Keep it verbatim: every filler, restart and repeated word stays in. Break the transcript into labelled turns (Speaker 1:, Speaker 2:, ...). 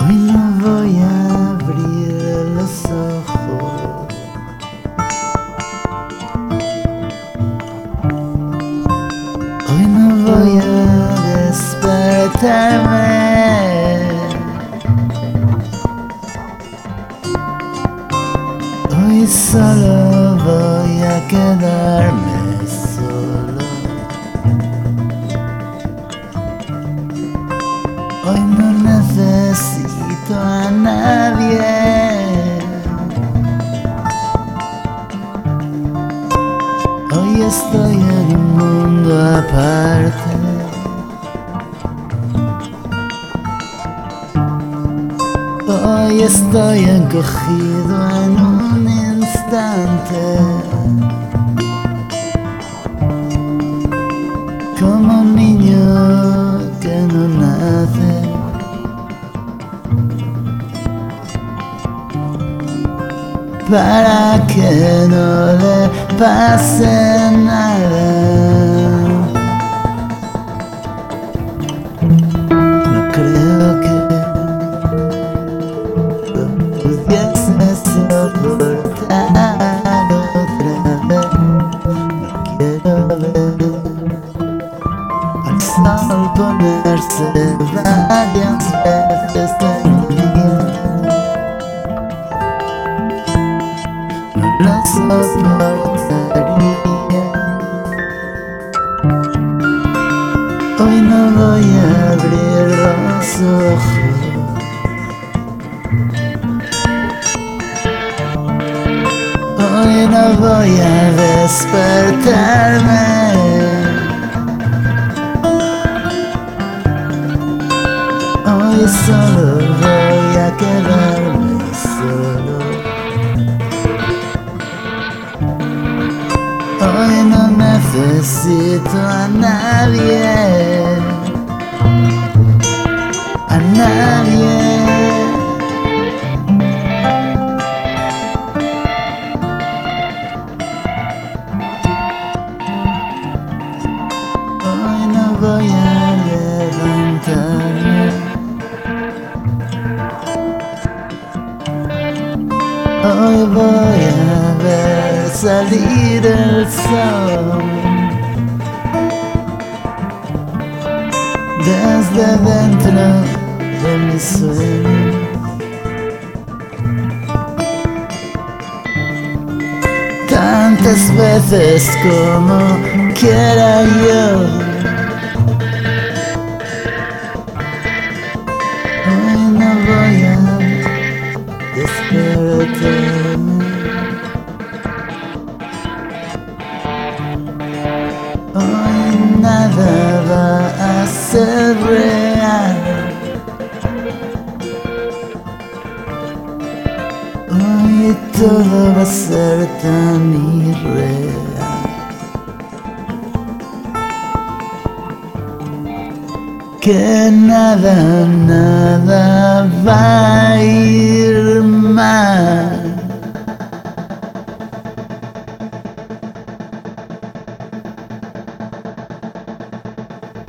Speaker 1: Hoy no voy a abrir los ojos. Hoy no voy a despertarme. Hoy solo voy a quedarme solo. Hoy no necesito a nadie. Hoy estoy en un mundo aparte. Hoy estoy encogido en un instante, como un niño que no nace. Para que no le pase nada. No creo que pudiese soportar otra vez. No quiero ver al sol ponerse varias veces en el día. No lo soportaría. Hoy no voy a abrir los ojos. Hoy no voy a despertarme. Hoy solo voy a quedarme solo. Hoy no necesito a nadie, a nadie. Hoy no voy a levantarme. Hoy voy a ver salir el sol desde dentro de mis sueños. Tantas veces como quiera yo. Hoy no voy a despertarme. Hoy nada va a ser real. Hoy todo va a ser tan irreal que nada, nada va